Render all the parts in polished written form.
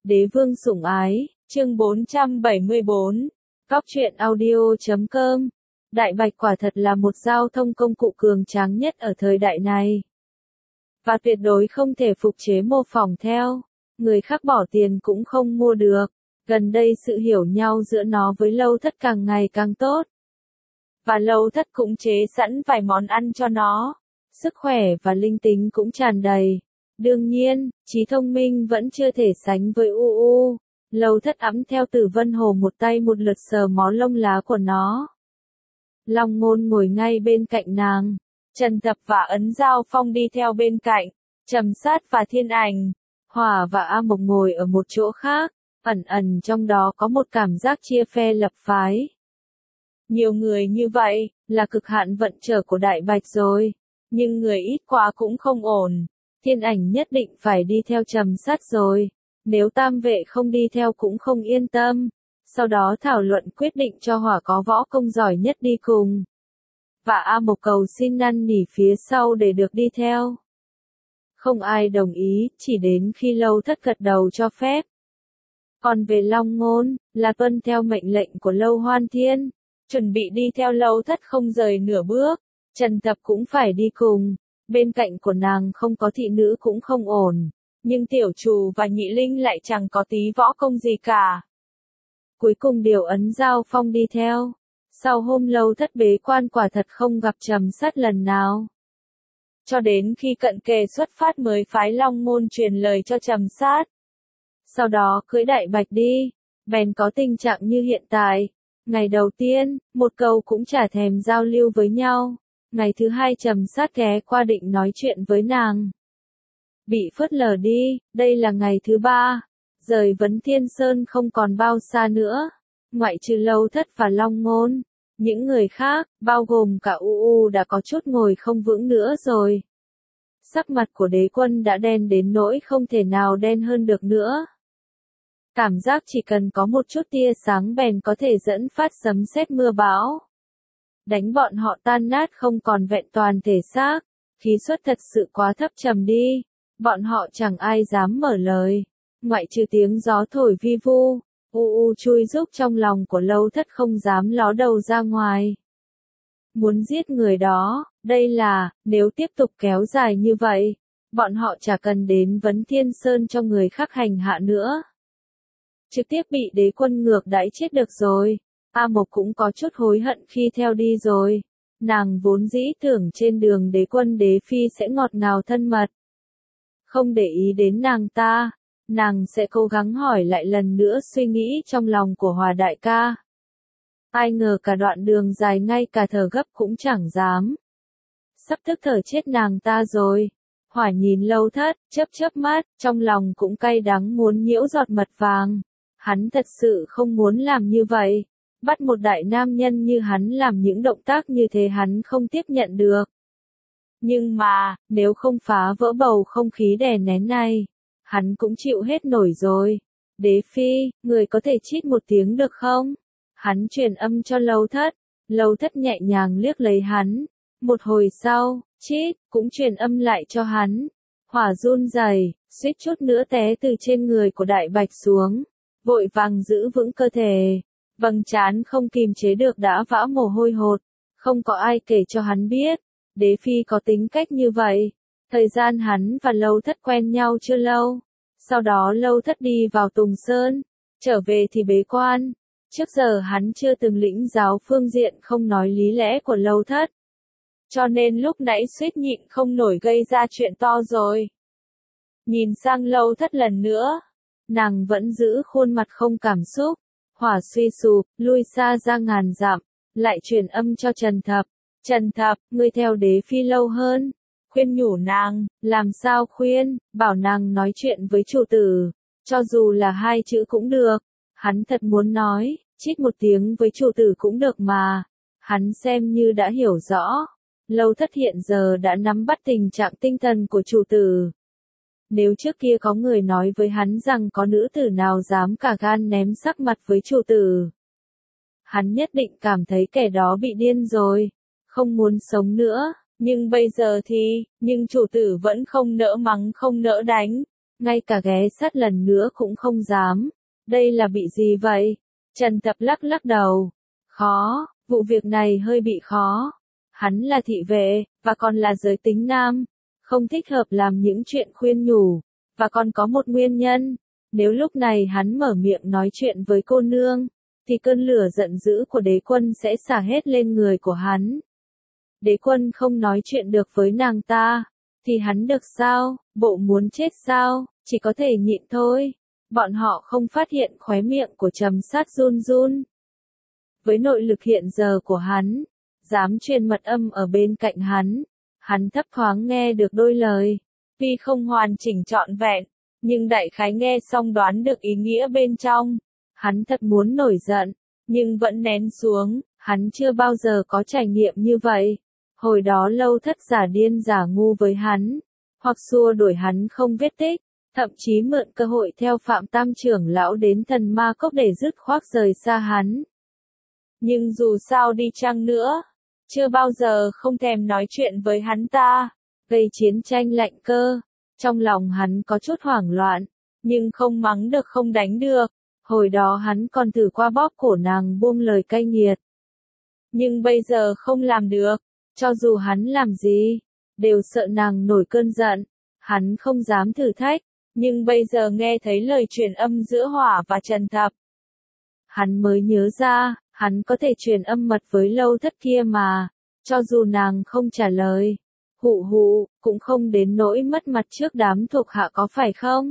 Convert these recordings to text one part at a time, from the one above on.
Đế vương sủng ái, chương 474, Cóc truyện audio.com. Đại bạch quả thật là một giao thông công cụ cường tráng nhất ở thời đại này. Và tuyệt đối không thể phục chế mô phỏng theo. Người khác bỏ tiền cũng không mua được. Gần đây sự hiểu nhau giữa nó với Lâu Thất càng ngày càng tốt. Và Lâu Thất cũng chế sẵn vài món ăn cho nó. Sức khỏe và linh tính cũng tràn đầy. Đương nhiên, trí thông minh vẫn chưa thể sánh với UU. Lâu Thất ẵm theo Tử Vân Hồ một tay một lượt sờ mó lông lá của nó. Long Ngôn ngồi ngay bên cạnh nàng. Trần Thập và Ấn Giao Phong đi theo bên cạnh. Trầm Sát và Thiên Ảnh, Hỏa và A Mộc ngồi ở một chỗ khác. Ẩn ẩn trong đó có một cảm giác chia phe lập phái. Nhiều người như vậy, là cực hạn vận trở của Đại Bạch rồi. Nhưng người ít quá cũng không ổn. Thiên Ảnh nhất định phải đi theo Trầm Sát rồi. Nếu Tam Vệ không đi theo cũng không yên tâm. Sau đó thảo luận quyết định cho Hỏa có võ công giỏi nhất đi cùng. Và A Mộc cầu xin năn nỉ phía sau để được đi theo. Không ai đồng ý, chỉ đến khi Lâu Thất gật đầu cho phép. Còn về Long Ngôn, là tuân theo mệnh lệnh của Lâu Hoan Thiên, chuẩn bị đi theo Lâu Thất không rời nửa bước. Trần Thập cũng phải đi cùng, bên cạnh của nàng không có thị nữ cũng không ổn, nhưng Tiểu Trù và Nhị Linh lại chẳng có tí võ công gì cả. Cuối cùng điều Ấn Giao Phong đi theo. Sau hôm Lâu Thất bế quan quả thật không gặp Trầm Sát lần nào. Cho đến khi cận kề xuất phát mới phái Long Ngôn truyền lời cho Trầm Sát. Sau đó cưỡi Đại Bạch đi, bèn có tình trạng như hiện tại. Ngày đầu tiên, một câu cũng chả thèm giao lưu với nhau. Ngày thứ hai Trầm Sát ghé qua định nói chuyện với nàng. Bị phớt lờ đi, đây là ngày thứ ba. Rời Vấn Thiên Sơn không còn bao xa nữa. Ngoại trừ Lâu Thất và Long Ngôn. Những người khác, bao gồm cả UU đã có chút ngồi không vững nữa rồi. Sắc mặt của Đế Quân đã đen đến nỗi không thể nào đen hơn được nữa. Cảm giác chỉ cần có một chút tia sáng bèn có thể dẫn phát sấm sét mưa bão. Đánh bọn họ tan nát không còn vẹn toàn thể xác, khí suất thật sự quá thấp trầm đi. Bọn họ chẳng ai dám mở lời, ngoại trừ tiếng gió thổi vi vu. UU chui rúc trong lòng của Lâu Thất không dám ló đầu ra ngoài. Muốn giết người đó, đây là, nếu tiếp tục kéo dài như vậy, bọn họ chả cần đến Vấn Thiên Sơn cho người khác hành hạ nữa. Trực tiếp bị Đế Quân ngược đãi chết được rồi. A Mộc cũng có chút hối hận khi theo đi rồi. Nàng vốn dĩ tưởng trên đường Đế Quân Đế Phi sẽ ngọt ngào thân mật. Không để ý đến nàng ta. Nàng sẽ cố gắng hỏi lại lần nữa suy nghĩ trong lòng của Hòa đại ca. Ai ngờ cả đoạn đường dài ngay cả thở gấp cũng chẳng dám. Sắp tức thở chết nàng ta rồi. Hỏa nhìn Lâu Thất, chớp mắt, trong lòng cũng cay đắng muốn nhiễu giọt mật vàng. Hắn thật sự không muốn làm như vậy. Bắt một đại nam nhân như hắn làm những động tác như thế hắn không tiếp nhận được. Nhưng mà, nếu không phá vỡ bầu không khí đè nén này, hắn cũng chịu hết nổi rồi. Đế Phi, người có thể chít một tiếng được không? Hắn truyền âm cho Lâu Thất. Lâu Thất nhẹ nhàng liếc lấy hắn. Một hồi sau, chít, cũng truyền âm lại cho hắn. Hỏa run rẩy, suýt chút nữa té từ trên người của Đại Bạch xuống. Vội vàng giữ vững cơ thể. Vầng trán không kìm chế được đã vã mồ hôi hột. Không có ai kể cho hắn biết. Đế Phi có tính cách như vậy. Thời gian hắn và Lâu Thất quen nhau chưa lâu. Sau đó Lâu Thất đi vào Tùng Sơn. Trở về thì bế quan. Trước giờ hắn chưa từng lĩnh giáo phương diện không nói lý lẽ của Lâu Thất. Cho nên lúc nãy suýt nhịn không nổi gây ra chuyện to rồi. Nhìn sang Lâu Thất lần nữa. Nàng vẫn giữ khuôn mặt không cảm xúc. Hỏa suy sụp, lui xa ra ngàn dặm. Lại truyền âm cho Trần Thập. Trần Thập, ngươi theo Đế Phi lâu hơn. Khuyên nhủ nàng, làm sao khuyên, bảo nàng nói chuyện với chủ tử. Cho dù là 2 chữ cũng được. Hắn thật muốn nói, chít một tiếng với chủ tử cũng được mà. Hắn xem như đã hiểu rõ. Lâu Thất hiện giờ đã nắm bắt tình trạng tinh thần của chủ tử. Nếu trước kia có người nói với hắn rằng có nữ tử nào dám cả gan ném sắc mặt với chủ tử, hắn nhất định cảm thấy kẻ đó bị điên rồi, không muốn sống nữa. Nhưng bây giờ thì, nhưng chủ tử vẫn không nỡ mắng không nỡ đánh. ngay cả ghé sát lần nữa cũng không dám. Đây là bị gì vậy? Trần Tập lắc lắc đầu. Khó, vụ việc này hơi bị khó. Hắn là thị vệ, và còn là giới tính nam. Không thích hợp làm những chuyện khuyên nhủ. Và còn có một nguyên nhân. Nếu lúc này hắn mở miệng nói chuyện với cô nương, thì cơn lửa giận dữ của đế quân sẽ xả hết lên người của hắn. Đế quân không nói chuyện được với nàng ta, thì hắn được sao? Bộ muốn chết sao? Chỉ có thể nhịn thôi. Bọn họ không phát hiện khóe miệng của Trầm Sát run run. Với nội lực hiện giờ của hắn, dám truyền mật âm ở bên cạnh hắn thấp thoáng nghe được đôi lời. Tuy không hoàn chỉnh trọn vẹn, nhưng đại khái nghe xong đoán được ý nghĩa bên trong. Hắn thật muốn nổi giận, nhưng vẫn nén xuống, hắn chưa bao giờ có trải nghiệm như vậy. Hồi đó Lâu Thất giả điên giả ngu với hắn, hoặc xua đuổi hắn không vết tích, thậm chí mượn cơ hội theo Phạm Tam trưởng lão đến Thần Ma Cốc để dứt khoát rời xa hắn. Nhưng dù sao đi chăng nữa, chưa bao giờ không thèm nói chuyện với hắn ta, gây chiến tranh lạnh cơ. Trong lòng hắn có chút hoảng loạn, nhưng không mắng được không đánh được. Hồi đó hắn còn thử qua bóp cổ nàng buông lời cay nghiệt. Nhưng bây giờ không làm được, cho dù hắn làm gì, đều sợ nàng nổi cơn giận. Hắn không dám thử thách, nhưng bây giờ nghe thấy lời truyền âm giữa Hỏa và Trần Thập. Hắn mới nhớ ra, hắn có thể truyền âm mật với Lâu Thất kia mà, cho dù nàng không trả lời. Hụ, cũng không đến nỗi mất mặt trước đám thuộc hạ có phải không?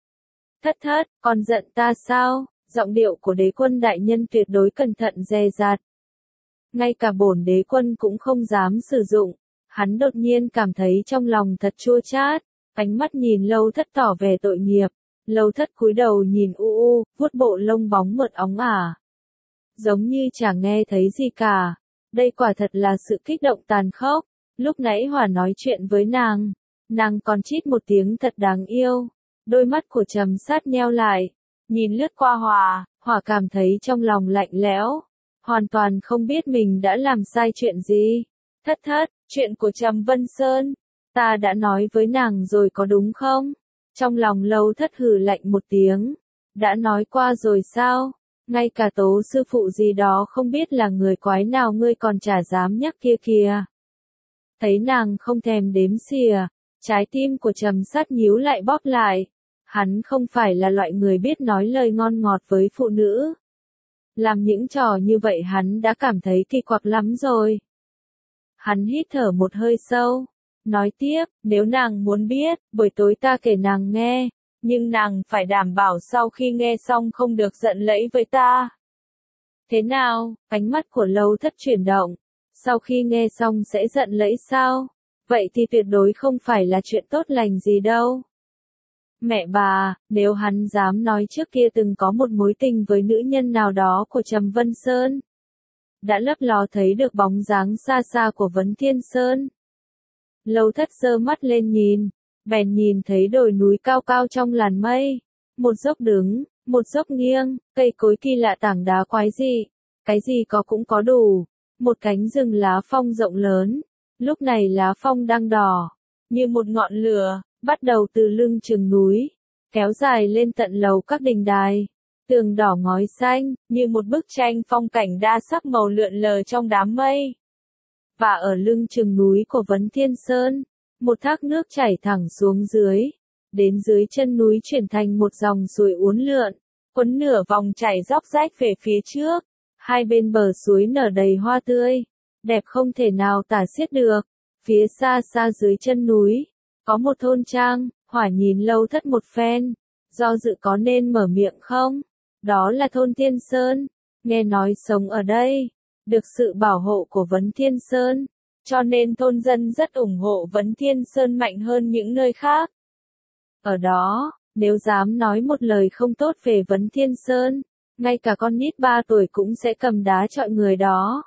Thất, còn giận ta sao? Giọng điệu của đế quân đại nhân tuyệt đối cẩn thận dè dặt. Ngay cả bổn đế quân cũng không dám sử dụng. Hắn đột nhiên cảm thấy trong lòng thật chua chát, ánh mắt nhìn Lâu Thất tỏ vẻ tội nghiệp. Lâu Thất cúi đầu nhìn vuốt bộ lông bóng mượt óng ả. Giống như chẳng nghe thấy gì cả. Đây quả thật là sự kích động tàn khốc. Lúc nãy Hỏa nói chuyện với nàng còn chít một tiếng thật đáng yêu. Đôi mắt của Trầm Sát nheo lại, nhìn lướt qua Hỏa cảm thấy trong lòng lạnh lẽo, hoàn toàn không biết mình đã làm sai chuyện gì. Thất, chuyện của Trầm Vân Sơn, ta đã nói với nàng rồi có đúng không? Trong lòng Lâu Thất hừ lạnh một tiếng, đã nói qua rồi sao? Ngay cả Tố sư phụ gì đó không biết là người quái nào ngươi còn chả dám nhắc kia kìa. Thấy nàng không thèm đếm xỉa, trái tim của Trầm Sát nhíu lại bóp lại. Hắn không phải là loại người biết nói lời ngon ngọt với phụ nữ. Làm những trò như vậy hắn đã cảm thấy kỳ quặc lắm rồi. Hắn hít thở một hơi sâu, nói tiếp, nếu nàng muốn biết, buổi tối ta kể nàng nghe, nhưng nàng phải đảm bảo sau khi nghe xong không được giận lẫy với ta. Thế nào? Ánh mắt của Lâu Thất chuyển động. Sau khi nghe xong sẽ giận lẫy sao? Vậy thì tuyệt đối không phải là chuyện tốt lành gì đâu. Mẹ bà, nếu hắn dám nói trước kia từng có một mối tình với nữ nhân nào đó của Trầm Vân Sơn. Đã lấp ló thấy được bóng dáng xa xa của Vấn Thiên Sơn. Lâu Thất giơ mắt lên nhìn, bèn nhìn thấy đồi núi cao cao trong làn mây. Một dốc đứng, một dốc nghiêng, cây cối kỳ lạ tảng đá quái dị. Cái gì có cũng có đủ. Một cánh rừng lá phong rộng lớn. Lúc này lá phong đang đỏ, như một ngọn lửa, bắt đầu từ lưng chừng núi, kéo dài lên tận lầu các đình đài. Tường đỏ ngói xanh, như một bức tranh phong cảnh đa sắc màu lượn lờ trong đám mây. Và ở lưng chừng núi của Vấn Thiên Sơn, một thác nước chảy thẳng xuống dưới. Đến dưới chân núi chuyển thành một dòng suối uốn lượn, quấn nửa vòng chảy róc rách về phía trước. Hai bên bờ suối nở đầy hoa tươi, đẹp không thể nào tả xiết được. Phía xa xa dưới chân núi, có một thôn trang. Hỏa nhìn Lâu Thất một phen, do dự có nên mở miệng không? Đó là thôn Thiên Sơn, nghe nói sống ở đây, được sự bảo hộ của Vấn Thiên Sơn, cho nên thôn dân rất ủng hộ Vấn Thiên Sơn mạnh hơn những nơi khác. Ở đó, nếu dám nói một lời không tốt về Vấn Thiên Sơn, ngay cả con nít 3 tuổi cũng sẽ cầm đá chọi người đó.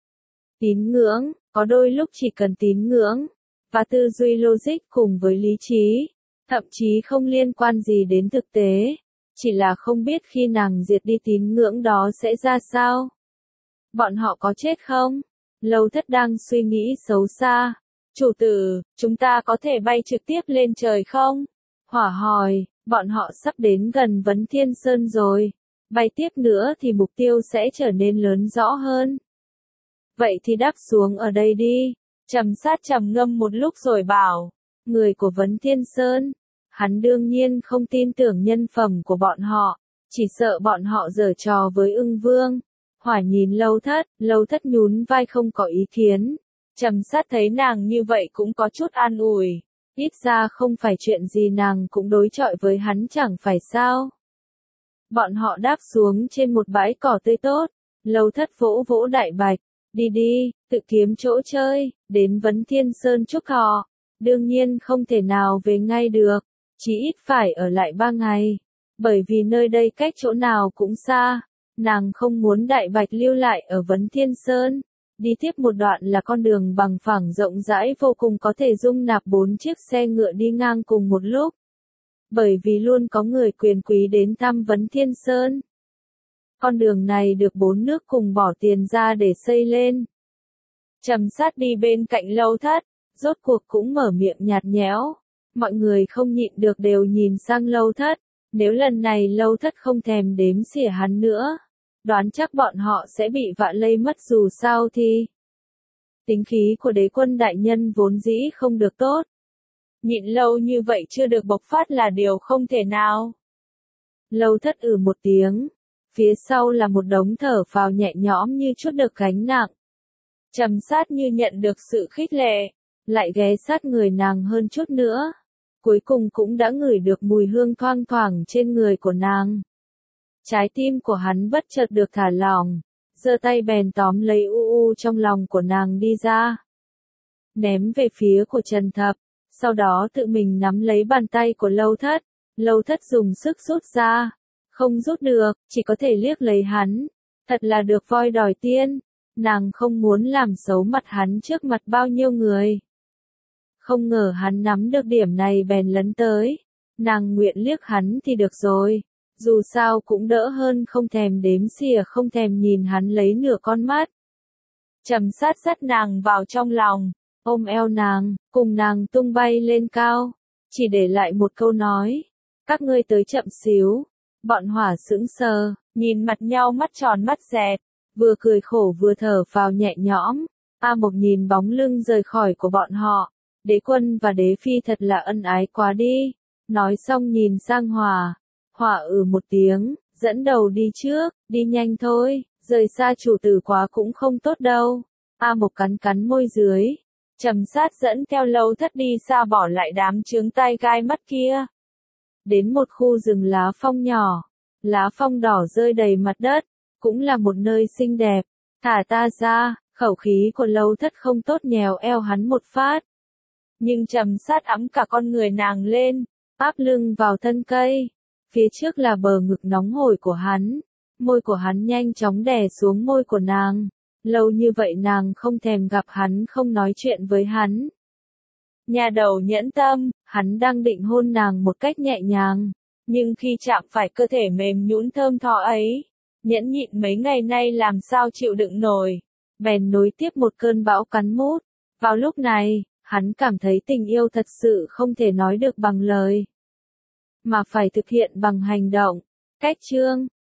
Tín ngưỡng, có đôi lúc chỉ cần tín ngưỡng, và tư duy logic cùng với lý trí, thậm chí không liên quan gì đến thực tế, chỉ là không biết khi nàng diệt đi tín ngưỡng đó sẽ ra sao. Bọn họ có chết không? Lâu Thất đang suy nghĩ xấu xa. Chủ tử, chúng ta có thể bay trực tiếp lên trời không? Hỏa hỏi, Bọn họ sắp đến gần Vấn Thiên Sơn rồi. Bay tiếp nữa thì mục tiêu sẽ trở nên lớn rõ hơn. Vậy thì đáp xuống ở đây đi. Trầm Sát trầm ngâm một lúc rồi bảo. Người của Vấn Thiên Sơn. Hắn đương nhiên không tin tưởng nhân phẩm của bọn họ. Chỉ sợ bọn họ giở trò với Ưng Vương. Hỏa nhìn Lâu Thất nhún vai không có ý kiến. Trầm Sát thấy nàng như vậy cũng có chút an ủi. Ít ra không phải chuyện gì nàng cũng đối chọi với hắn chẳng phải sao. Bọn họ đáp xuống trên một bãi cỏ tươi tốt. Lâu Thất vỗ vỗ Đại Bạch. Đi đi, tự kiếm chỗ chơi, đến Vấn Thiên Sơn chúc họ. Đương nhiên không thể nào về ngay được. Chỉ ít phải ở lại 3 ngày. Bởi vì nơi đây cách chỗ nào cũng xa. Nàng không muốn Đại Bạch lưu lại ở Vấn Thiên Sơn. Đi tiếp một đoạn là con đường bằng phẳng rộng rãi vô cùng có thể dung nạp 4 chiếc xe ngựa đi ngang cùng một lúc. Bởi vì luôn có người quyền quý đến thăm Vấn Thiên Sơn. Con đường này được 4 nước cùng bỏ tiền ra để xây lên. Trầm Sát đi bên cạnh Lâu Thất, rốt cuộc cũng mở miệng nhạt nhẽo. Mọi người không nhịn được đều nhìn sang Lâu Thất. Nếu lần này Lâu Thất không thèm đếm xỉa hắn nữa, đoán chắc bọn họ sẽ bị vạ lây mất dù sao thì. Tính khí của đế quân đại nhân vốn dĩ không được tốt. Nhịn lâu như vậy chưa được bộc phát là điều không thể nào. Lâu Thất một tiếng. Phía sau là một đống thở phào nhẹ nhõm như chút được gánh nặng. Trầm Sát như nhận được sự khích lệ, lại ghé sát người nàng hơn chút nữa. Cuối cùng cũng đã ngửi được mùi hương thoang thoảng trên người của nàng. Trái tim của hắn bất chợt được thả lỏng, giơ tay bèn tóm lấy trong lòng của nàng đi ra. Ném về phía của Trần Thập, sau đó tự mình nắm lấy bàn tay của Lâu Thất. Lâu Thất dùng sức rút ra, không rút được, chỉ có thể liếc lấy hắn. Thật là được voi đòi tiên, nàng không muốn làm xấu mặt hắn trước mặt bao nhiêu người. Không ngờ hắn nắm được điểm này bèn lấn tới. Nàng nguyện liếc hắn thì được rồi. Dù sao cũng đỡ hơn không thèm đếm xỉa không thèm nhìn hắn lấy nửa con mắt. Trầm Sát dắt nàng vào trong lòng, ôm eo nàng, cùng nàng tung bay lên cao. Chỉ để lại một câu nói. Các ngươi tới chậm xíu. Bọn Hỏa sững sờ, nhìn mặt nhau mắt tròn mắt dẹt. Vừa cười khổ vừa thở phào nhẹ nhõm. A Mộc nhìn bóng lưng rời khỏi của bọn họ. Đế quân và đế phi thật là ân ái quá đi. Nói xong nhìn sang Hỏa. Hỏa một tiếng, dẫn đầu đi trước, đi nhanh thôi, rời xa chủ tử quá cũng không tốt đâu. A Mộc cắn cắn môi dưới. Trầm Sát dẫn theo Lâu Thất đi xa bỏ lại đám chướng tai gai mắt kia. Đến một khu rừng lá phong nhỏ. Lá phong đỏ rơi đầy mặt đất. Cũng là một nơi xinh đẹp. Thả ta ra, khẩu khí của Lâu Thất không tốt nhèo eo hắn một phát. Nhưng Trầm Sát ẵm cả con người nàng lên, áp lưng vào thân cây. Phía trước là bờ ngực nóng hổi của hắn. Môi của hắn nhanh chóng đè xuống môi của nàng. Lâu như vậy nàng không thèm gặp hắn không nói chuyện với hắn. Nhà đầu nhẫn tâm, hắn đang định hôn nàng một cách nhẹ nhàng. Nhưng khi chạm phải cơ thể mềm nhũn thơm tho ấy, nhẫn nhịn mấy ngày nay làm sao chịu đựng nổi. Bèn nối tiếp một cơn bão cắn mút. Vào lúc này, hắn cảm thấy tình yêu thật sự không thể nói được bằng lời, mà phải thực hiện bằng hành động. Cách chương